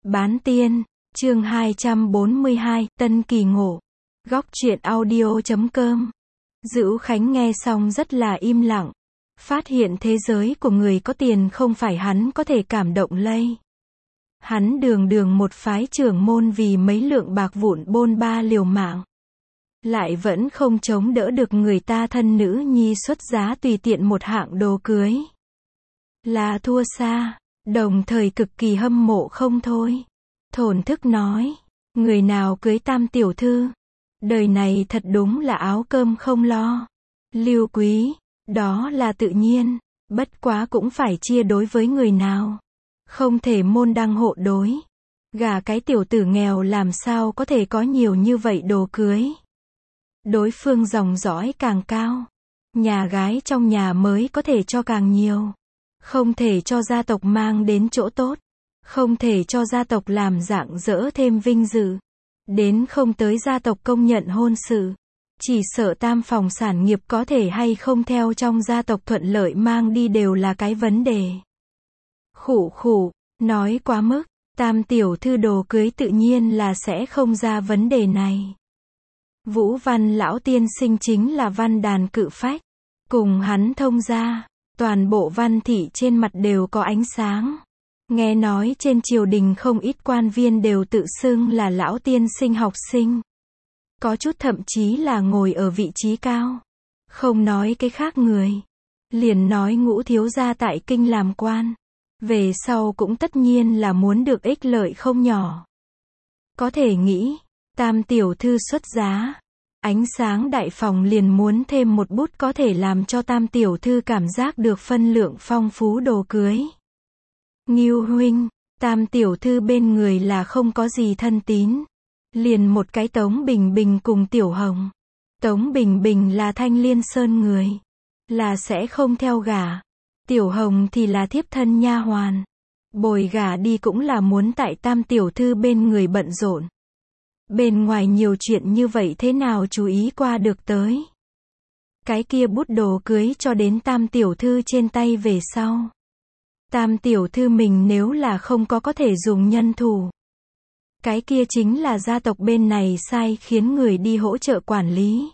Bán tiên, chương 242, Tân Kỳ Ngộ. Góc truyện audio.com. Dữu Khánh nghe xong rất là im lặng. Phát hiện thế giới của người có tiền không phải hắn có thể cảm động lây. Hắn đường một phái trưởng môn vì mấy lượng bạc vụn bôn ba liều mạng. Lại vẫn không chống đỡ được người ta thân nữ nhi xuất giá tùy tiện một hạng đồ cưới. Là thua xa, đồng thời cực kỳ hâm mộ không thôi. Thổn thức nói, người nào cưới tam tiểu thư, đời này thật đúng là áo cơm không lo. Lưu Quý, đó là tự nhiên, bất quá cũng phải chia đối với người nào. Không thể môn đăng hộ đối. Gả cái tiểu tử nghèo làm sao có thể có nhiều như vậy đồ cưới. Đối phương dòng dõi càng cao, nhà gái trong nhà mới có thể cho càng nhiều. Không thể cho gia tộc mang đến chỗ tốt. Không thể cho gia tộc làm rạng rỡ thêm vinh dự. Đến không tới gia tộc công nhận hôn sự. Chỉ sợ tam phòng sản nghiệp có thể hay không theo trong gia tộc thuận lợi mang đi đều là cái vấn đề. Khụ, nói quá mức, tam tiểu thư đồ cưới tự nhiên là sẽ không ra vấn đề này. Vũ Văn lão tiên sinh chính là văn đàn cự phách. Cùng hắn thông gia, toàn bộ văn thị trên mặt đều có ánh sáng. Nghe nói trên triều đình không ít quan viên đều tự xưng là lão tiên sinh học sinh. Có chút thậm chí là ngồi ở vị trí cao. Không nói cái khác người. Liền nói Ngũ thiếu gia tại kinh làm quan. Về sau cũng tất nhiên là muốn được ích lợi không nhỏ. Có thể nghĩ, tam tiểu thư xuất giá. Ánh sáng đại phòng liền muốn thêm một bút có thể làm cho tam tiểu thư cảm giác được phân lượng phong phú đồ cưới. Ngưu huynh, tam tiểu thư bên người là không có gì thân tín. Liền một cái Tống Bình Bình cùng Tiểu Hồng. Tống Bình Bình là Thanh Liên Sơn người. Là sẽ không theo gả. Tiểu Hồng thì là thiếp thân nha hoàn. Bồi gả đi cũng là muốn tại tam tiểu thư bên người bận rộn. Bên ngoài nhiều chuyện như vậy thế nào chú ý qua được tới. Cái kia bút đồ cưới cho đến tam tiểu thư trên tay về sau. Tam tiểu thư mình nếu là không có thể dùng nhân thủ. Cái kia chính là gia tộc bên này sai khiến người đi hỗ trợ quản lý.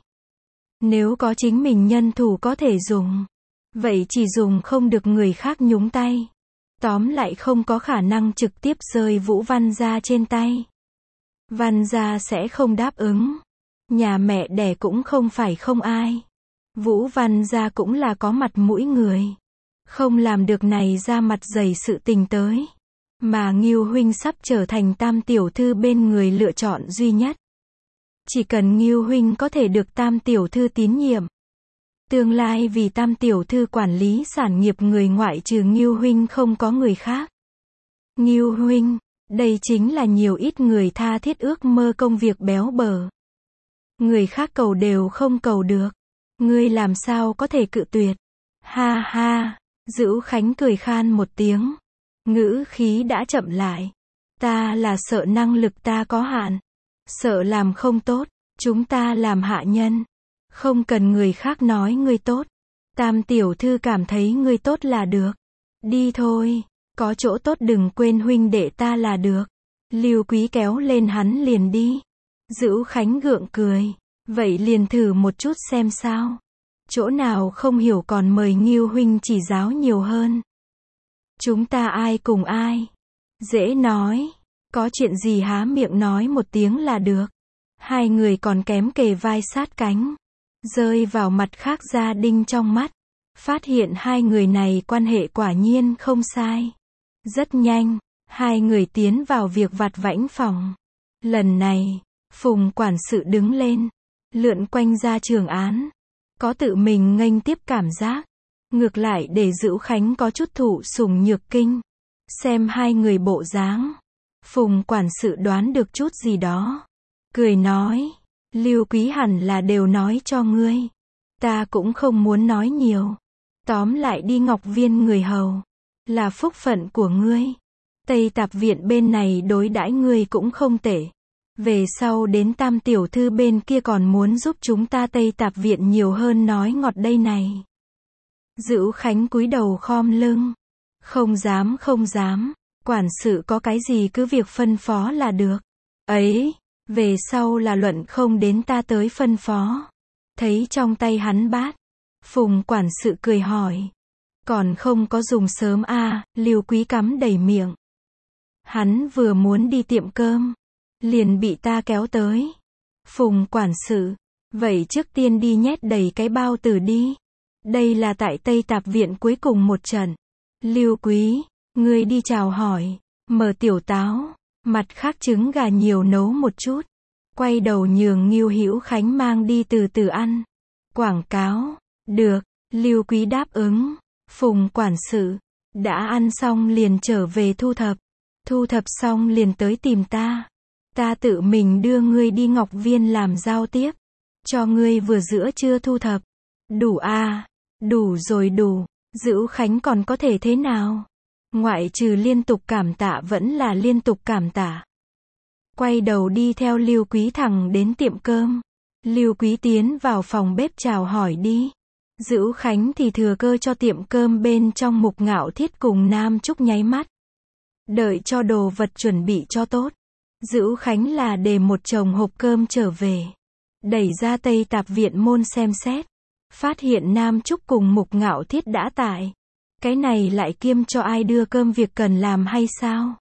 Nếu có chính mình nhân thủ có thể dùng. Vậy chỉ dùng không được người khác nhúng tay. Tóm lại không có khả năng trực tiếp rơi Vũ Văn gia trên tay. Văn gia sẽ không đáp ứng. Nhà mẹ đẻ cũng không phải không ai. Vũ Văn gia cũng là có mặt mũi người. Không làm được này ra mặt dày sự tình tới. Mà Ngưu huynh sắp trở thành tam tiểu thư bên người lựa chọn duy nhất. Chỉ cần Ngưu huynh có thể được tam tiểu thư tín nhiệm. Tương lai vì tam tiểu thư quản lý sản nghiệp người ngoại trừ Ngưu huynh không có người khác. Ngưu huynh, đây chính là nhiều ít người tha thiết ước mơ công việc béo bở. Người khác cầu đều không cầu được. Ngươi làm sao có thể cự tuyệt. Ha ha, Dữu Khánh cười khan một tiếng. Ngữ khí đã chậm lại. Ta là sợ năng lực ta có hạn. Sợ làm không tốt. Chúng ta làm hạ nhân. Không cần người khác nói ngươi tốt. Tam tiểu thư cảm thấy ngươi tốt là được. Đi thôi. Có chỗ tốt đừng quên huynh đệ ta là được. Lưu Quý kéo lên hắn liền đi. Dữu Khánh gượng cười. Vậy liền thử một chút xem sao. Chỗ nào không hiểu còn mời Ngưu huynh chỉ giáo nhiều hơn. Chúng ta ai cùng ai. Dễ nói. Có chuyện gì há miệng nói một tiếng là được. Hai người còn kém kề vai sát cánh. Rơi vào mặt khác gia đình trong mắt. Phát hiện hai người này quan hệ quả nhiên không sai. Rất nhanh, hai người tiến vào việc vặt vãnh phòng. Lần này, Phùng quản sự đứng lên. Lượn quanh ra trường án. Có tự mình nghênh tiếp cảm giác. Ngược lại để Dữu Khánh có chút thụ sủng nhược kinh. Xem hai người bộ dáng. Phùng quản sự đoán được chút gì đó. Cười nói. Lưu Quý hẳn là đều nói cho ngươi. Ta cũng không muốn nói nhiều. Tóm lại đi Ngọc Viên người hầu. Là phúc phận của ngươi. Tây Tạp viện bên này đối đãi ngươi cũng không tệ. Về sau đến tam tiểu thư bên kia còn muốn giúp chúng ta Tây Tạp viện nhiều hơn nói ngọt đây này. Dữu Khánh cúi đầu khom lưng. Không dám. Quản sự có cái gì cứ việc phân phó là được. Ấy, về sau là luận không đến ta tới phân phó. Thấy trong tay hắn bát, Phùng quản sự cười hỏi. Còn không có dùng sớm à, Lưu Quý cắm đầy miệng. Hắn vừa muốn đi tiệm cơm, liền bị ta kéo tới. Phùng quản sự, vậy trước tiên đi nhét đầy cái bao tử đi. Đây là tại Tây Tạp Viện cuối cùng một trận. Lưu Quý, ngươi đi chào hỏi, mở tiểu táo, mặt khác trứng gà nhiều nấu một chút. Quay đầu nhường Ngưu Hữu Khánh mang đi từ từ ăn. Quảng cáo, được, Lưu Quý đáp ứng. Phùng quản sự, đã ăn xong liền trở về thu thập. Thu thập xong liền tới tìm ta. Ta tự mình đưa ngươi đi Ngọc Viên làm giao tiếp. Cho ngươi vừa giữa trưa thu thập. Đủ à, đủ rồi đủ. Dữu Khánh còn có thể thế nào? Ngoại trừ liên tục cảm tạ vẫn là liên tục cảm tạ. Quay đầu đi theo Lưu Quý thẳng đến tiệm cơm. Lưu Quý tiến vào phòng bếp chào hỏi đi. Dữu Khánh thì thừa cơ cho tiệm cơm bên trong Mục Ngạo Thiết cùng Nam Trúc nháy mắt. Đợi cho đồ vật chuẩn bị cho tốt. Dữu Khánh là để một chồng hộp cơm trở về. Đẩy ra Tây Tạp Viện môn xem xét. Phát hiện Nam Trúc cùng Mục Ngạo Thiết đã tại. Cái này lại kiêm cho ai đưa cơm việc cần làm hay sao?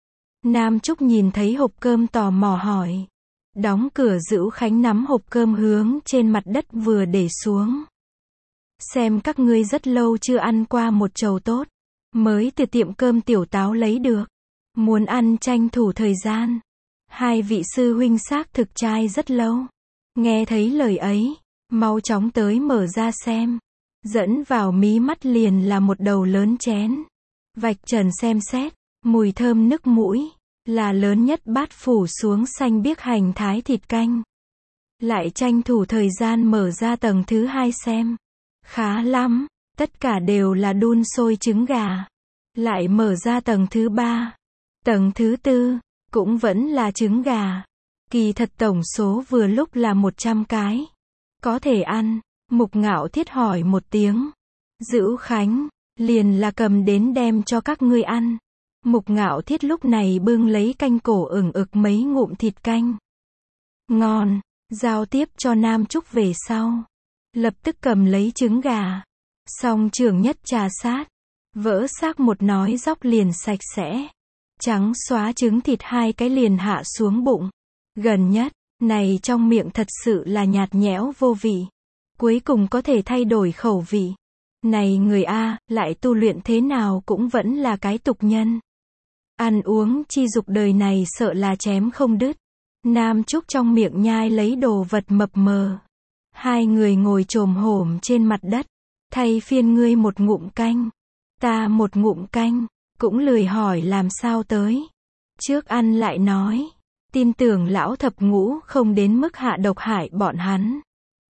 Nam Trúc nhìn thấy hộp cơm tò mò hỏi. Đóng cửa Dữu Khánh nắm hộp cơm hướng trên mặt đất vừa để xuống. Xem các ngươi rất lâu chưa ăn qua một chầu tốt. Mới từ tiệm cơm tiểu táo lấy được. Muốn ăn tranh thủ thời gian. Hai vị sư huynh xác thực trai rất lâu. Nghe thấy lời ấy, mau chóng tới mở ra xem. Dẫn vào mí mắt liền là một đầu lớn chén. Vạch trần xem xét, mùi thơm nức mũi, là lớn nhất bát phủ xuống xanh biếc hành thái thịt canh. Lại tranh thủ thời gian mở ra tầng thứ hai xem. Khá lắm, tất cả đều là đun sôi trứng gà. Lại mở ra tầng thứ ba. Tầng thứ tư, cũng vẫn là trứng gà. Kỳ thật tổng số vừa lúc là 100 cái. Có thể ăn. Mục Ngạo Thiết hỏi một tiếng. Dữu Khánh, liền là cầm đến đem cho các ngươi ăn. Mục Ngạo Thiết lúc này bưng lấy canh cổ ửng ực mấy ngụm thịt canh. Ngon, giao tiếp cho Nam Trúc về sau. Lập tức cầm lấy trứng gà. Song trưởng nhất trà sát. Vỡ xác một nói dóc liền sạch sẽ. Trắng xóa trứng thịt hai cái liền hạ xuống bụng. Gần nhất, này trong miệng thật sự là nhạt nhẽo vô vị. Cuối cùng có thể thay đổi khẩu vị. Này người A, lại tu luyện thế nào cũng vẫn là cái tục nhân. Ăn uống chi dục đời này sợ là chém không đứt. Nam Trúc trong miệng nhai lấy đồ vật mập mờ. Hai người ngồi chồm hổm trên mặt đất. Thay phiên ngươi một ngụm canh. Ta một ngụm canh. Cũng lười hỏi làm sao tới. Trước ăn lại nói. Tin tưởng lão thập ngũ không đến mức hạ độc hại bọn hắn.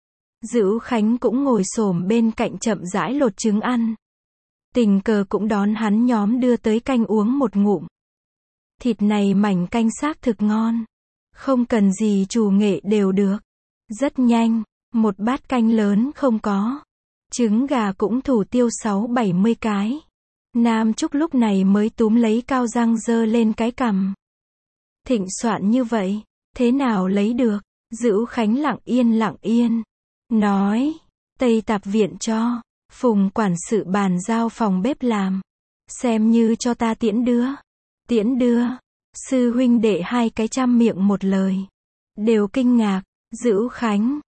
Dữu Khánh cũng ngồi xổm bên cạnh chậm rãi lột trứng ăn. Tình cờ cũng đón hắn nhóm đưa tới canh uống một ngụm. Thịt này mảnh canh xác thực ngon. Không cần gì chủ nghệ đều được. Rất nhanh, một bát canh lớn không có. Trứng gà cũng thủ tiêu 60-70 cái. Nam Trúc lúc này mới túm lấy cao răng giơ lên cái cằm. Thịnh soạn như vậy, thế nào lấy được? Dữu Khánh lặng yên. Nói, Tây Tạp Viện cho, Phùng quản sự bàn giao phòng bếp làm. Xem như cho ta tiễn đưa. Sư huynh đệ hai cái trăm miệng một lời. Đều kinh ngạc, Dữu Khánh,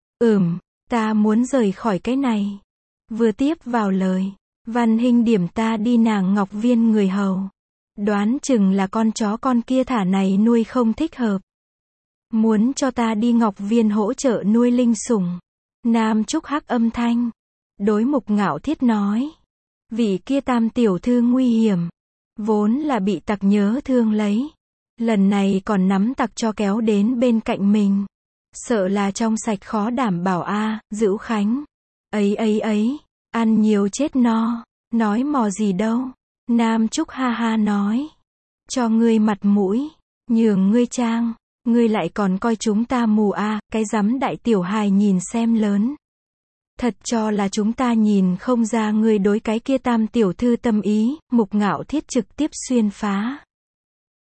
ta muốn rời khỏi cái này. Vừa tiếp vào lời, Văn Hinh điểm ta đi nàng Ngọc Viên người hầu. Đoán chừng là con chó con kia thả này nuôi không thích hợp. Muốn cho ta đi Ngọc Viên hỗ trợ nuôi linh sủng. Nam Trúc hắc âm thanh. Đối Mục Ngạo Thiết nói. Vị kia Tam tiểu thư nguy hiểm. Vốn là bị tặc nhớ thương lấy. Lần này còn nắm tặc cho kéo đến bên cạnh mình. Sợ là trong sạch khó đảm bảo a. Dữu Khánh. Ấy, ăn nhiều chết no. Nói mò gì đâu. Nam Trúc ha ha nói. Cho ngươi mặt mũi. Nhường ngươi trang. Ngươi lại còn coi chúng ta mù a. Cái rắm đại tiểu hài nhìn xem lớn. Thật cho là chúng ta nhìn không ra ngươi đối cái kia Tam tiểu thư tâm ý. Mục Ngạo Thiết trực tiếp xuyên phá.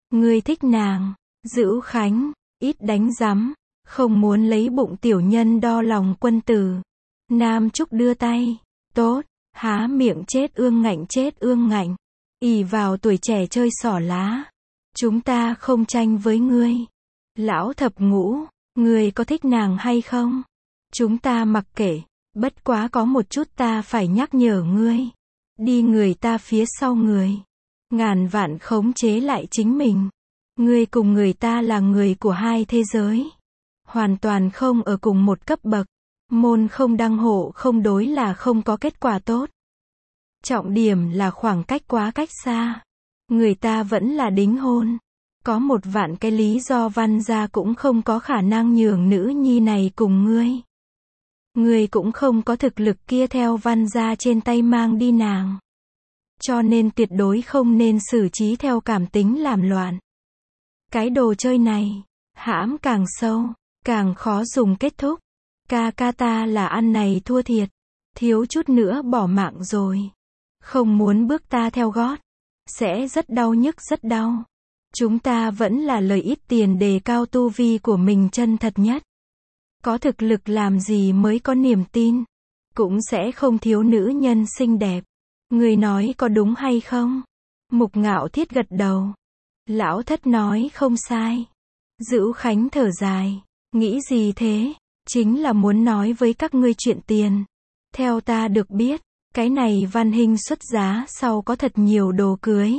Ngươi thích nàng. Dữu Khánh, ít đánh rắm, không muốn lấy bụng tiểu nhân đo lòng quân tử. Nam Trúc đưa tay. Tốt, há miệng chết ương ngạnh. Ỷ vào tuổi trẻ chơi xỏ lá. Chúng ta không tranh với ngươi. Lão Thập Ngũ, ngươi có thích nàng hay không? Chúng ta mặc kệ, bất quá có một chút ta phải nhắc nhở ngươi. Đi người ta phía sau người. Ngàn vạn khống chế lại chính mình. Ngươi cùng người ta là người của hai thế giới. Hoàn toàn không ở cùng một cấp bậc. Môn không đăng hộ không đối là không có kết quả tốt. Trọng điểm là khoảng cách quá cách xa. Người ta vẫn là đính hôn. Có một vạn cái lý do Văn gia cũng không có khả năng nhường nữ nhi này cùng ngươi. Ngươi cũng không có thực lực kia theo Văn gia trên tay mang đi nàng. Cho nên tuyệt đối không nên xử trí theo cảm tính làm loạn. Cái đồ chơi này, hãm càng sâu, càng khó dùng kết thúc. Ca ca ta là ăn này thua thiệt. Thiếu chút nữa bỏ mạng rồi. Không muốn bước ta theo gót. Sẽ rất đau nhức rất đau. Chúng ta vẫn là lời ít tiền đề cao tu vi của mình chân thật nhất. Có thực lực làm gì mới có niềm tin. Cũng sẽ không thiếu nữ nhân xinh đẹp. Người nói có đúng hay không? Mục Ngạo Thiết gật đầu. Lão Thất nói không sai. Dữu Khánh thở dài. Nghĩ gì thế? Chính là muốn nói với các ngươi chuyện tiền. Theo ta được biết, cái này Văn Hinh xuất giá sau có thật nhiều đồ cưới.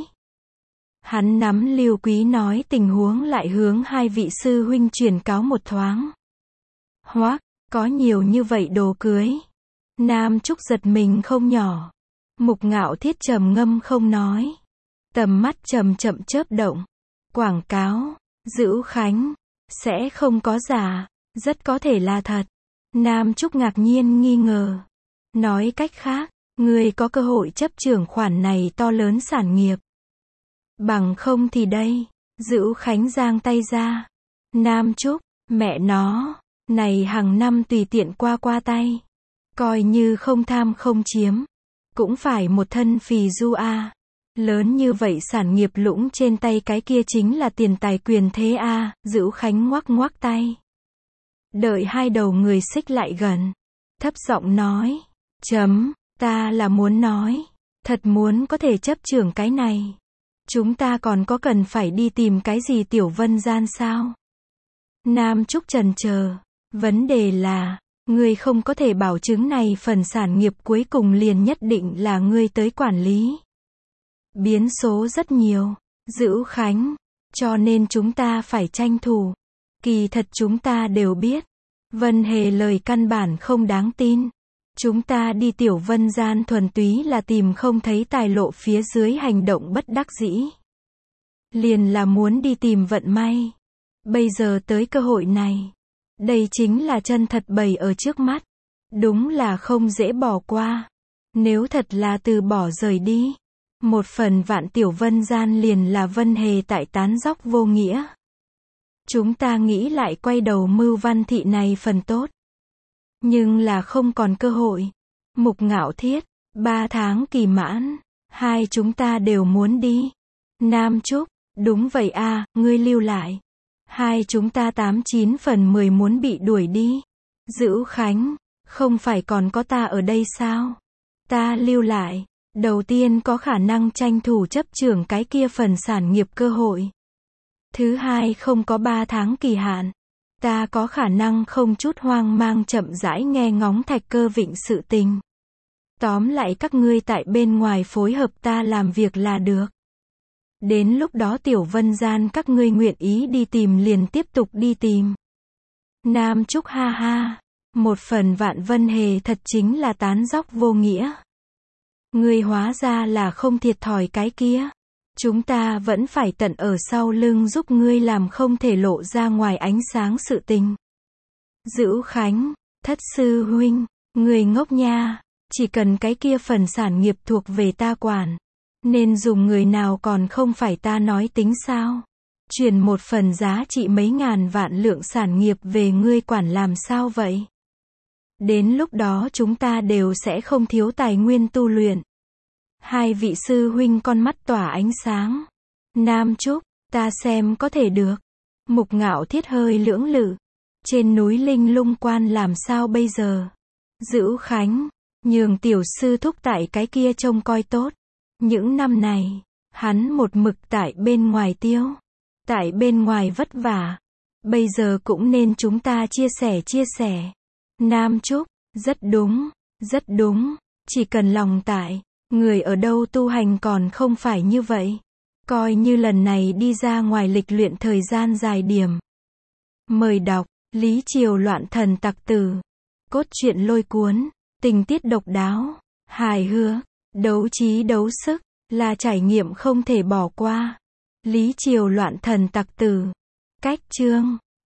Hắn nắm Lưu Quý nói tình huống lại hướng hai vị sư huynh truyền cáo một thoáng. Hoắc, có nhiều như vậy đồ cưới. Nam Trúc giật mình không nhỏ. Mục Ngạo Thiết trầm ngâm không nói. Tầm mắt chậm chậm chớp động. Quảng cáo, Dữu Khánh, sẽ không có giả, rất có thể là thật. Nam Trúc ngạc nhiên nghi ngờ. Nói cách khác, ngươi có cơ hội chấp trưởng khoản này to lớn sản nghiệp. Bằng không thì đây, Dữu Khánh giang tay ra. Nam Trúc, mẹ nó, này hàng năm tùy tiện qua tay. Coi như không tham không chiếm. Cũng phải một thân phì du a. Lớn như vậy sản nghiệp lũng trên tay cái kia chính là tiền tài quyền thế a. Dữu Khánh ngoắc ngoắc tay. Đợi hai đầu người xích lại gần. Thấp giọng nói. Ta là muốn nói. Thật muốn có thể chấp trưởng cái này. Chúng ta còn có cần phải đi tìm cái gì tiểu vân gian sao? Nam Trúc chần chờ. Vấn đề là, ngươi không có thể bảo chứng này phần sản nghiệp cuối cùng liền nhất định là ngươi tới quản lý. Biến số rất nhiều. Dữu Khánh. Cho nên chúng ta phải tranh thủ. Kỳ thật chúng ta đều biết. Vân Hề lời căn bản không đáng tin. Chúng ta đi tiểu vân gian thuần túy là tìm không thấy tài lộ phía dưới hành động bất đắc dĩ. Liền là muốn đi tìm vận may. Bây giờ tới cơ hội này. Đây chính là chân thật bày ở trước mắt. Đúng là không dễ bỏ qua. Nếu thật là từ bỏ rời đi. Một phần vạn tiểu vân gian liền là Vân Hề tại tán dóc vô nghĩa. Chúng ta nghĩ lại quay đầu mưu Văn thị này phần tốt. Nhưng là không còn cơ hội. Mục Ngạo Thiết, 3 tháng kỳ mãn. Hai chúng ta đều muốn đi. Nam Trúc, đúng vậy a, ngươi lưu lại. Hai chúng ta 89 phần 10 muốn bị đuổi đi. Dữu Khánh, không phải còn có ta ở đây sao? Ta lưu lại. Đầu tiên có khả năng tranh thủ chấp trưởng cái kia phần sản nghiệp cơ hội. Thứ hai không có 3 tháng kỳ hạn. Ta có khả năng không chút hoang mang chậm rãi nghe ngóng Thạch Cơ Vịnh sự tình. Tóm lại các ngươi tại bên ngoài phối hợp ta làm việc là được. Đến lúc đó tiểu vân gian các ngươi nguyện ý đi tìm liền tiếp tục đi tìm. Nam Trúc ha ha. Một phần vạn Vân Hề thật chính là tán dóc vô nghĩa. Ngươi hóa ra là không thiệt thòi cái kia. Chúng ta vẫn phải tận ở sau lưng giúp ngươi làm không thể lộ ra ngoài ánh sáng sự tình. Dữu Khánh, Thất sư huynh, người ngốc nha. Chỉ cần cái kia phần sản nghiệp thuộc về ta quản. Nên dùng người nào còn không phải ta nói tính sao? Chuyển một phần giá trị mấy ngàn vạn lượng sản nghiệp về ngươi quản làm sao vậy? Đến lúc đó chúng ta đều sẽ không thiếu tài nguyên tu luyện. Hai vị sư huynh con mắt tỏa ánh sáng. Nam Trúc, Ta xem có thể được. Mục Ngạo Thiết hơi lưỡng lự. Trên núi Linh Lung Quan làm sao bây giờ? Dữu Khánh, nhường tiểu sư thúc tại cái kia trông coi tốt. Những năm này, hắn một mực tại bên ngoài tiêu. Tại bên ngoài vất vả. Bây giờ cũng nên chúng ta chia sẻ. Nam Trúc, rất đúng, rất đúng. Chỉ cần lòng tại, người ở đâu tu hành còn không phải như vậy. Coi như lần này đi ra ngoài lịch luyện thời gian dài điểm. Mời đọc, Lý Triều Loạn Thần Tặc Tử. Cốt truyện lôi cuốn, tình tiết độc đáo, hài hước, đấu trí đấu sức, là trải nghiệm không thể bỏ qua. Lý Triều Loạn Thần Tặc Tử. Cách chương